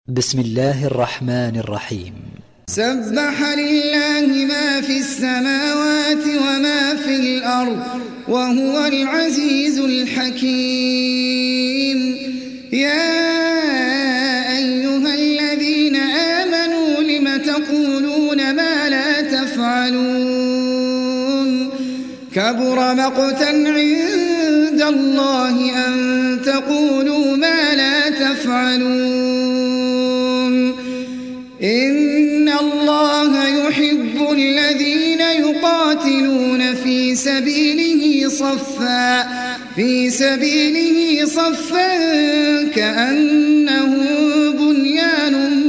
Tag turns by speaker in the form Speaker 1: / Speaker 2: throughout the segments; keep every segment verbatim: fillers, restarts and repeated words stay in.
Speaker 1: بسم الله الرحمن الرحيم.
Speaker 2: سبح لله ما في السماوات وما في الأرض وهو العزيز الحكيم. يا أيها الذين آمنوا لم تقولون ما لا تفعلون كبر مقتا عند الله أن تقولوا ما لا تفعلون. إن الله يحب الذين يقاتلون في سبيله صفا في سبيله صفا كأنه بنيان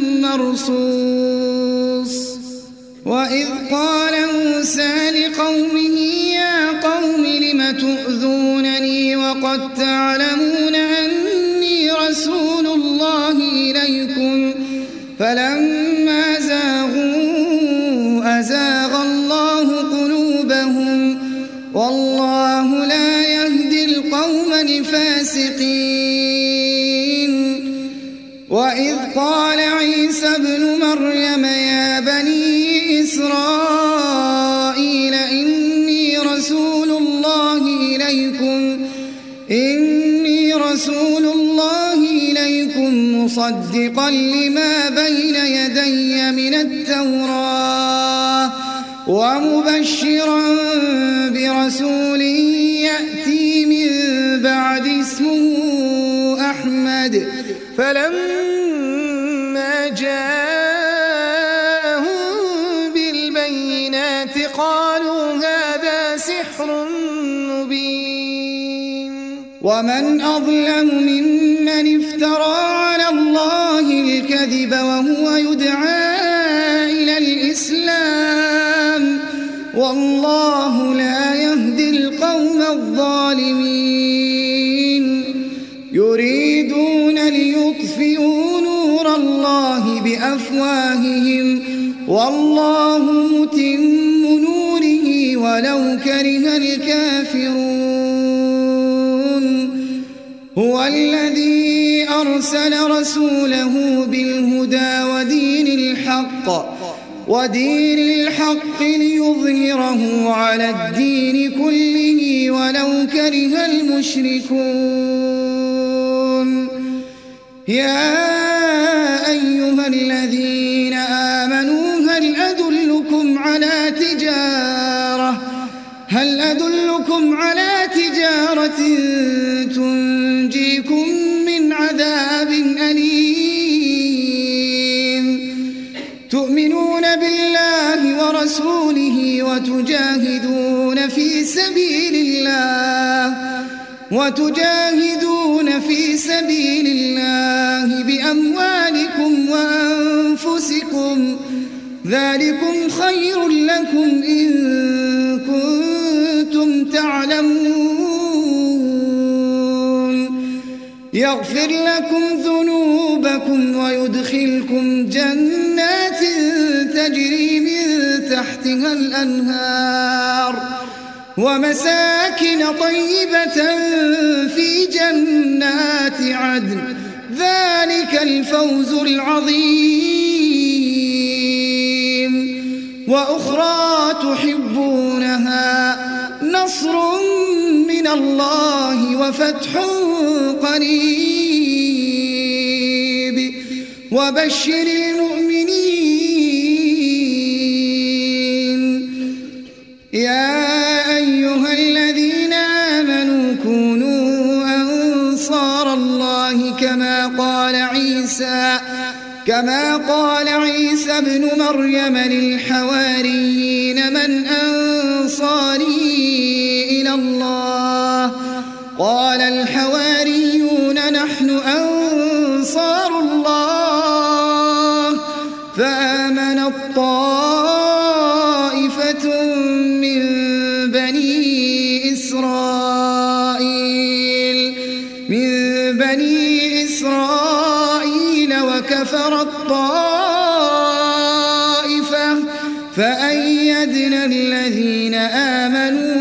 Speaker 2: مرصوص. وإذ قال موسى لقومه يا قوم لم تؤذونني وقد تعلمون أني رسول الله إليكم فلما زاغوا أزاغ الله قلوبهم والله لا يهدي القوم الفاسقين. وإذ قال عيسى ابن مريم يا بني إسرائيل إني رسول الله إليكم إني رسول الله إليكم مصدقا لما بين يدي من التوراة ومبشرا برسول يأتي من بعد اسمه أحمد. فلما جاءهم بالبينات قالوا هذا سحر مبين. ومن أظلم ممن افترى على الله الكذب وهو يدعى إلى الإسلام والله لا يهدي القوم الظالمين. يريدون ليطفئوا نور الله بأفواههم والله متم نوره ولو كره الكافرون. هو الذي أرسل رسوله بالهدى ودين الحق ودين الحق ليظهره على الدين كله ولو كره المشركون. يا أيها الذين آمنوا هل أدلكم على تجارة هل أدلكم على تجارة تنجيكم من عذاب أليم تؤمنون بالله ورسوله وتجاهدون في سبيل الله وتجاهدون في سبيل الله بأموالكم وأنفسكم ذلكم خير لكم إن كنتم تعلمون. يغفر لكم ذنوبكم ويدخلكم جنات تجري من تحتها الأنهار ومساكن طيبة في جنات عدن ذلك الفوز العظيم. وأخرى تحبونها نصر من الله وفتح قريب وبشر المؤمنين. يا أيها الذين آمنوا كونوا أنصار الله كما قال عيسى كما قال عيسى ابن مريم للحواريين من أنصاري إلى الله قال الحواريون نحن أنصار الله. فآمن الطائفة من بني إسرائيل من بني إسرائيل وكفر الطائفة فأيدنا الذين آمنوا